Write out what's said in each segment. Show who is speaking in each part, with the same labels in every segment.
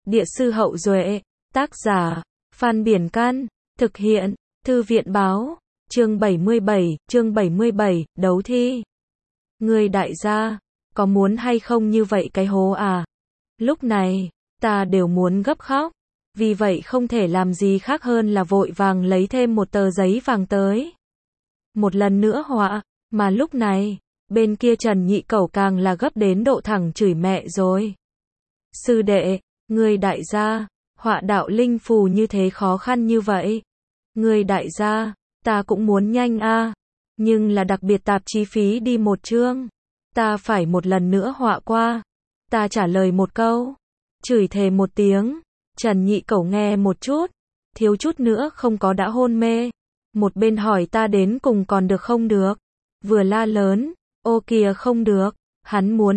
Speaker 1: Địa sư Hậu Duệ, tác giả, Phan Biển Can, thực hiện, Thư viện báo, chương 77, đấu thi. Ngươi đại gia, có muốn hay không như vậy cái hố à? Lúc này, ta đều muốn gấp khóc, vì vậy không thể làm gì khác hơn là vội vàng lấy thêm một tờ giấy vàng tới. Một lần nữa họa, mà lúc này, bên kia Trần Nhị Cẩu càng là gấp đến độ thẳng chửi mẹ rồi. Sư đệ, ngươi đại gia, họa đạo linh phù như thế khó khăn như vậy. Ngươi đại gia, ta cũng muốn nhanh a, nhưng là đặc biệt tạp chí phí đi một chương. Ta phải một lần nữa họa qua. Ta trả lời một câu, chửi thề một tiếng. Trần Nhị Cẩu nghe một chút, thiếu chút nữa không có đã hôn mê. Một bên hỏi ta đến cùng còn được không được. Vừa la lớn, ô kìa không được, hắn muốn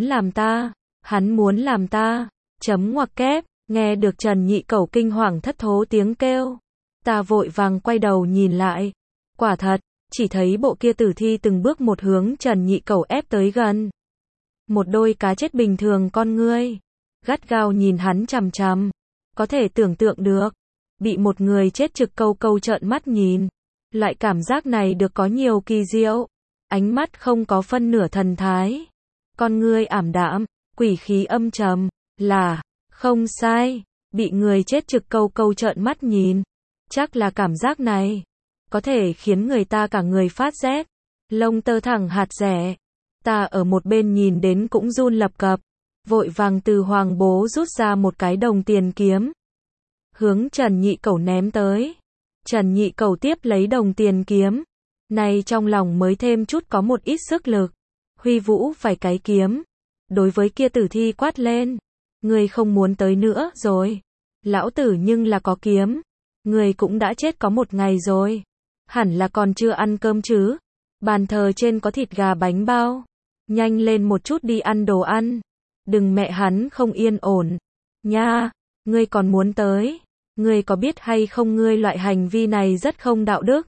Speaker 1: làm ta, chấm ngoặc kép, nghe được Trần Nhị Cẩu kinh hoàng thất thố tiếng kêu. Ta vội vàng quay đầu nhìn lại, quả thật, chỉ thấy bộ kia tử thi từng bước một hướng Trần Nhị Cẩu ép tới gần. Một đôi cá chết bình thường con ngươi, gắt gao nhìn hắn chằm chằm, có thể tưởng tượng được, bị một người chết trực câu câu trợn mắt nhìn. Loại cảm giác này được có nhiều kỳ diệu, ánh mắt không có phân nửa thần thái, con ngươi ảm đạm, quỷ khí âm trầm, là, không sai, bị người chết trực câu câu trợn mắt nhìn, chắc là cảm giác này, có thể khiến người ta cả người phát rét, lông tơ thẳng hạt rẻ. Ta ở một bên nhìn đến cũng run lập cập, vội vàng từ hoàng bố rút ra một cái đồng tiền kiếm, hướng Trần Nhị Cẩu ném tới. Trần Nhị Cẩu tiếp lấy đồng tiền kiếm, này trong lòng mới thêm chút có một ít sức lực, huy vũ vài cái kiếm, đối với kia tử thi quát lên, ngươi không muốn tới nữa rồi, lão tử nhưng là có kiếm, ngươi cũng đã chết có một ngày rồi, hẳn là còn chưa ăn cơm chứ, bàn thờ trên có thịt gà bánh bao, nhanh lên một chút đi ăn đồ ăn, đừng mẹ hắn không yên ổn, nha, ngươi còn muốn tới. Ngươi có biết hay không ngươi loại hành vi này rất không đạo đức.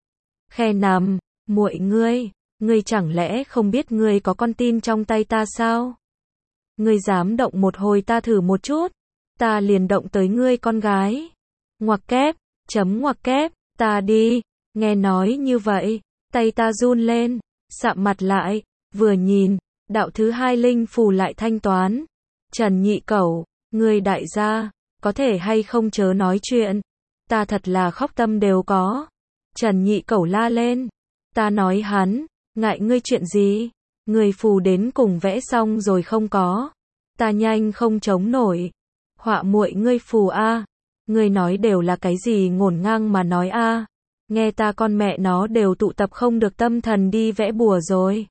Speaker 1: Khe nằm, muội ngươi chẳng lẽ không biết ngươi có con tin trong tay ta sao? Ngươi dám động một hồi ta thử một chút, ta liền động tới ngươi con gái. Ngoặc kép, chấm ngoặc kép, ta đi, nghe nói như vậy, tay ta run lên, sạm mặt lại, vừa nhìn, đạo thứ hai linh phù lại thanh toán. Trần Nhị Cẩu, ngươi đại gia, có thể hay không chớ nói chuyện, ta thật là khóc tâm đều có. Trần Nhị Cẩu la lên, ta nói hắn, ngại ngươi chuyện gì, người phù đến cùng vẽ xong rồi không có, ta nhanh không chống nổi, họa muội ngươi phù a, ngươi nói đều là cái gì ngổn ngang mà nói a, nghe ta con mẹ nó đều tụ tập không được tâm thần đi vẽ bùa rồi.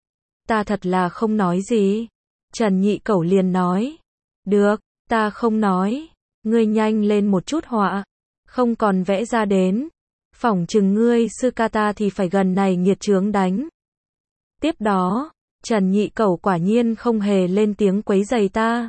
Speaker 1: Ta thật là không nói gì. Trần Nhị Cẩu liền nói, được, ta không nói. Ngươi nhanh lên một chút họa, không còn vẽ ra đến, phỏng chừng ngươi sư ca ta thì phải gần này nghiệt chướng đánh. Tiếp đó, Trần Nhị Cẩu quả nhiên không hề lên tiếng quấy rầy ta.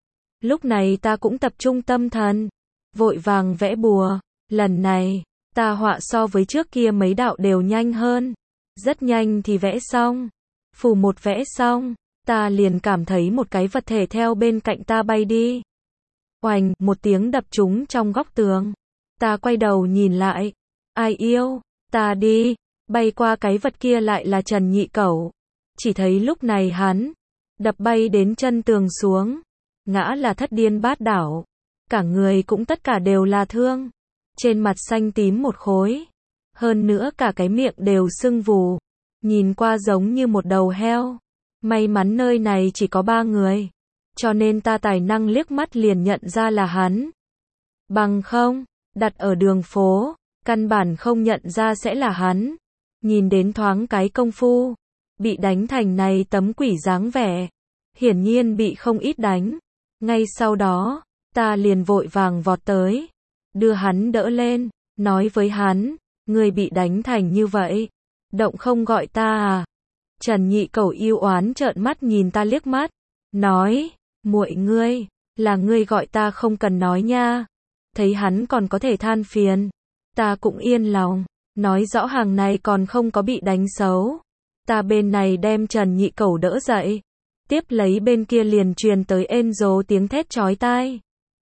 Speaker 1: Lúc này ta cũng tập trung tâm thần, vội vàng vẽ bùa, lần này, ta họa so với trước kia mấy đạo đều nhanh hơn, rất nhanh thì vẽ xong, phù một vẽ xong, ta liền cảm thấy một cái vật thể theo bên cạnh ta bay đi. Oành, một tiếng đập trúng trong góc tường. Ta quay đầu nhìn lại. Ai yêu, ta đi. Bay qua cái vật kia lại là Trần Nhị Cẩu. Chỉ thấy lúc này hắn đập bay đến chân tường xuống. Ngã là thất điên bát đảo. Cả người cũng tất cả đều là thương. Trên mặt xanh tím một khối. Hơn nữa cả cái miệng đều sưng vù. Nhìn qua giống như một đầu heo. May mắn nơi này chỉ có 3 người. Cho nên ta tài năng liếc mắt liền nhận ra là hắn. Bằng không, đặt ở đường phố, căn bản không nhận ra sẽ là hắn. Nhìn đến thoáng cái công phu, bị đánh thành này tấm quỷ dáng vẻ. Hiển nhiên bị không ít đánh. Ngay sau đó, ta liền vội vàng vọt tới. Đưa hắn đỡ lên, nói với hắn, ngươi bị đánh thành như vậy. Động không gọi ta à? Trần Nhị Cẩu yêu oán trợn mắt nhìn ta liếc mắt. Nói, muội ngươi, là ngươi gọi ta không cần nói nha. Thấy hắn còn có thể than phiền, ta cũng yên lòng, nói rõ hàng này còn không có bị đánh xấu. Ta bên này đem Trần Nhị Cẩu đỡ dậy, tiếp lấy bên kia liền truyền tới ên dố tiếng thét chói tai.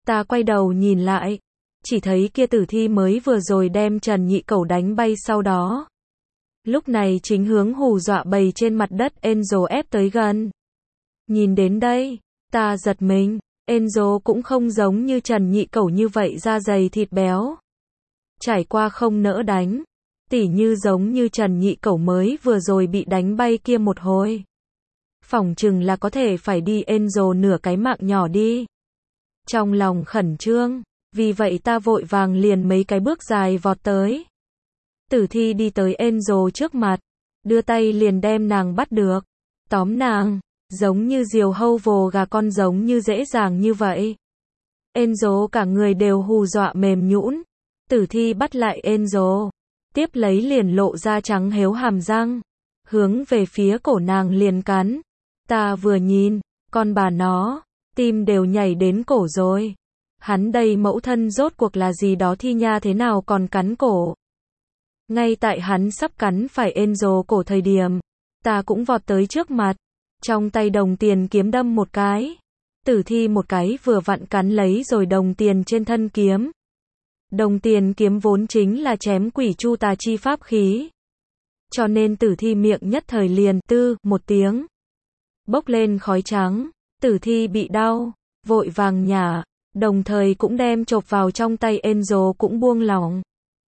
Speaker 1: Ta quay đầu nhìn lại, chỉ thấy kia tử thi mới vừa rồi đem Trần Nhị Cẩu đánh bay sau đó. Lúc này chính hướng hù dọa bầy trên mặt đất Enzo ép tới gần. Nhìn đến đây, ta giật mình, Enzo cũng không giống như Trần Nhị Cẩu như vậy da dày thịt béo. Trải qua không nỡ đánh, tỉ như giống như Trần Nhị Cẩu mới vừa rồi bị đánh bay kia một hồi. Phỏng chừng là có thể phải đi Enzo nửa cái mạng nhỏ đi. Trong lòng khẩn trương, vì vậy ta vội vàng liền mấy cái bước dài vọt tới. Tử thi đi tới Enzo trước mặt, đưa tay liền đem nàng bắt được, tóm nàng, giống như diều hâu vồ gà con giống như dễ dàng như vậy. Enzo cả người đều hù dọa mềm nhũn. Tử thi bắt lại Enzo, tiếp lấy liền lộ ra trắng héo hàm răng, hướng về phía cổ nàng liền cắn. Ta vừa nhìn, con bà nó, tim đều nhảy đến cổ rồi. Hắn đây mẫu thân rốt cuộc là gì đó thi nha thế nào còn cắn cổ. Ngay tại hắn sắp cắn phải Enzo cổ thời điểm, ta cũng vọt tới trước mặt, trong tay đồng tiền kiếm đâm một cái. Tử thi một cái vừa vặn cắn lấy rồi đồng tiền trên thân kiếm. Đồng tiền kiếm vốn chính là chém quỷ chu tà chi pháp khí. Cho nên tử thi miệng nhất thời liền tư một tiếng. Bốc lên khói trắng, tử thi bị đau, vội vàng nhả, đồng thời cũng đem chộp vào trong tay Enzo cũng buông lỏng.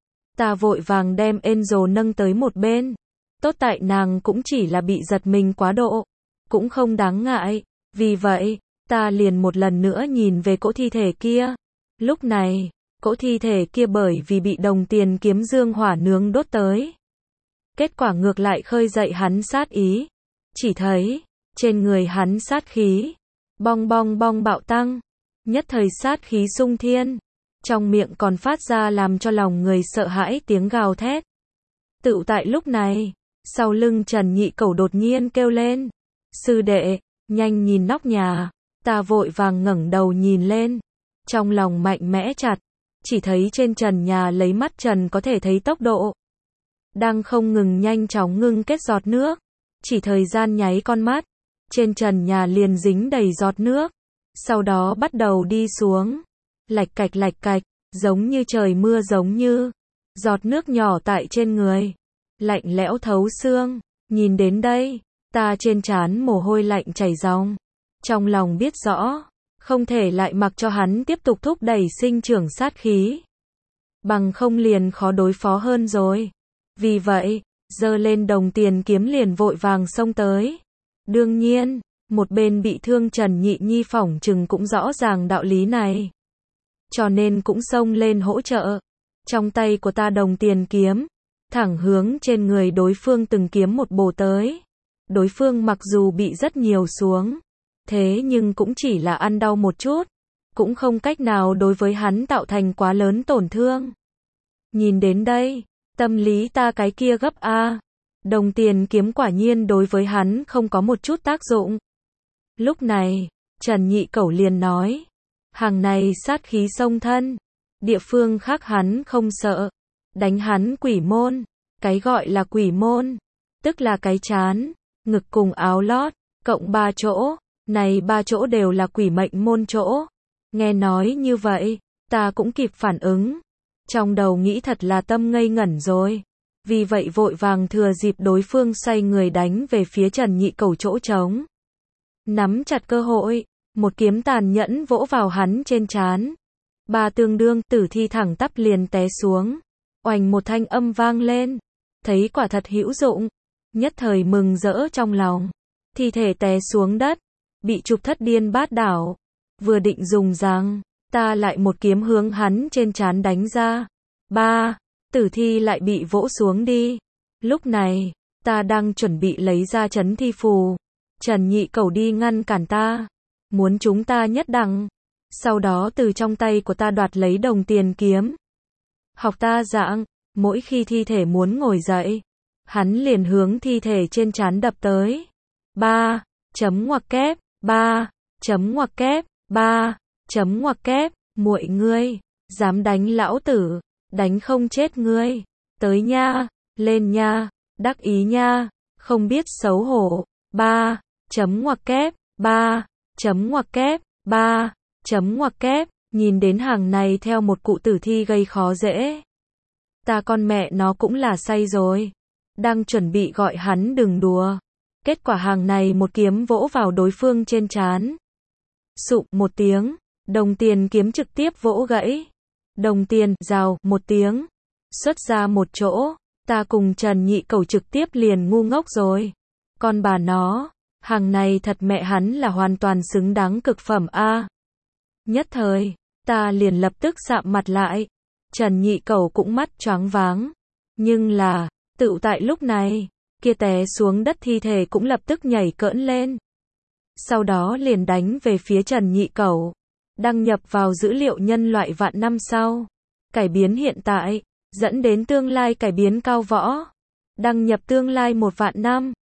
Speaker 1: Ta vội vàng đem Enzo nâng tới một bên. Tốt tại nàng cũng chỉ là bị giật mình quá độ, cũng không đáng ngại. Vì vậy, ta liền một lần nữa nhìn về cỗ thi thể kia. Lúc này, cỗ thi thể kia bởi vì bị đồng tiền kiếm dương hỏa nướng đốt tới. Kết quả ngược lại khơi dậy hắn sát ý. Chỉ thấy, trên người hắn sát khí, bong bong bong bạo tăng. Nhất thời sát khí sung thiên. Trong miệng còn phát ra làm cho lòng người sợ hãi tiếng gào thét. Tựu tại lúc này, sau lưng Trần Nhị Cẩu đột nhiên kêu lên. Sư đệ, nhanh nhìn nóc nhà. Ta vội vàng ngẩng đầu nhìn lên. Trong lòng mạnh mẽ chặt. Chỉ thấy trên trần nhà lấy mắt trần có thể thấy tốc độ. Đang không ngừng nhanh chóng ngưng kết giọt nước. Chỉ thời gian nháy con mắt. Trên trần nhà liền dính đầy giọt nước. Sau đó bắt đầu đi xuống. Lạch cạch, giống như trời mưa giống như. Giọt nước nhỏ tại trên người. Lạnh lẽo thấu xương. Nhìn đến đây, ta trên trán mồ hôi lạnh chảy ròng. Trong lòng biết rõ, không thể lại mặc cho hắn tiếp tục thúc đẩy sinh trưởng sát khí. Bằng không liền khó đối phó hơn rồi. Vì vậy, giơ lên đồng tiền kiếm liền vội vàng xông tới. Đương nhiên, một bên bị thương Trần Nhị Nhi phỏng chừng cũng rõ ràng đạo lý này. Cho nên cũng xông lên hỗ trợ. Trong tay của ta đồng tiền kiếm, thẳng hướng trên người đối phương từng kiếm một bổ tới. Đối phương mặc dù bị rất nhiều xuống, thế nhưng cũng chỉ là ăn đau một chút, cũng không cách nào đối với hắn tạo thành quá lớn tổn thương. Nhìn đến đây, tâm lý ta cái kia gấp a. Đồng tiền kiếm quả nhiên đối với hắn không có một chút tác dụng. Lúc này, Trần Nhị Cẩu liền nói, hàng này sát khí xông thân, địa phương khác hắn không sợ, đánh hắn quỷ môn. Cái gọi là quỷ môn, tức là cái trán, ngực cùng áo lót, cộng 3 chỗ, này 3 chỗ đều là quỷ mệnh môn chỗ. Nghe nói như vậy, ta cũng kịp phản ứng. Trong đầu nghĩ thật là tâm ngây ngẩn rồi. Vì vậy vội vàng thừa dịp đối phương xoay người đánh về phía Trần Nhị Cẩu chỗ trống. Nắm chặt cơ hội, một kiếm tàn nhẫn vỗ vào hắn trên trán. Ba tương đương, tử thi thẳng tắp liền té xuống. Oành một thanh âm vang lên. Thấy quả thật hữu dụng. Nhất thời mừng rỡ trong lòng. Thi thể té xuống đất. Bị chụp thất điên bát đảo. Vừa định dùng răng, ta lại một kiếm hướng hắn trên trán đánh ra. Ba, tử thi lại bị vỗ xuống đi. Lúc này, ta đang chuẩn bị lấy ra trấn thi phù. Trần Nhị Cẩu đi ngăn cản ta. Muốn chúng ta nhất đẳng. Sau đó từ trong tay của ta đoạt lấy đồng tiền kiếm. Học ta dạng, mỗi khi thi thể muốn ngồi dậy, hắn liền hướng thi thể trên trán đập tới. 3. Chấm ngoặc kép. 3. Chấm ngoặc kép. 3. Chấm ngoặc kép. Muội ngươi, dám đánh lão tử, đánh không chết ngươi. Tới nha, lên nha, đắc ý nha, không biết xấu hổ. 3. Chấm ngoặc kép. 3. Chấm ngoặc kép. 3. Chấm ngoặc kép. Nhìn đến hàng này theo một cụ tử thi gây khó dễ. Ta con mẹ nó cũng là say rồi. Đang chuẩn bị gọi hắn đừng đùa. Kết quả hàng này một kiếm vỗ vào đối phương trên trán. Sụp một tiếng, đồng tiền kiếm trực tiếp vỗ gãy. Đồng tiền, rào, một tiếng. Xuất ra một chỗ, ta cùng Trần Nhị Cẩu trực tiếp liền ngu ngốc rồi. Con bà nó, hàng này thật mẹ hắn là hoàn toàn xứng đáng cực phẩm a. Nhất thời, ta liền lập tức sạm mặt lại. Trần Nhị Cẩu cũng mắt choáng váng. Nhưng là, tựu tại lúc này, kia té xuống đất thi thể cũng lập tức nhảy cỡn lên. Sau đó liền đánh về phía Trần Nhị Cẩu. Đăng nhập vào dữ liệu nhân loại vạn năm sau. Cải biến hiện tại, dẫn đến tương lai cải biến cao võ. Đăng nhập tương lai 1 vạn năm.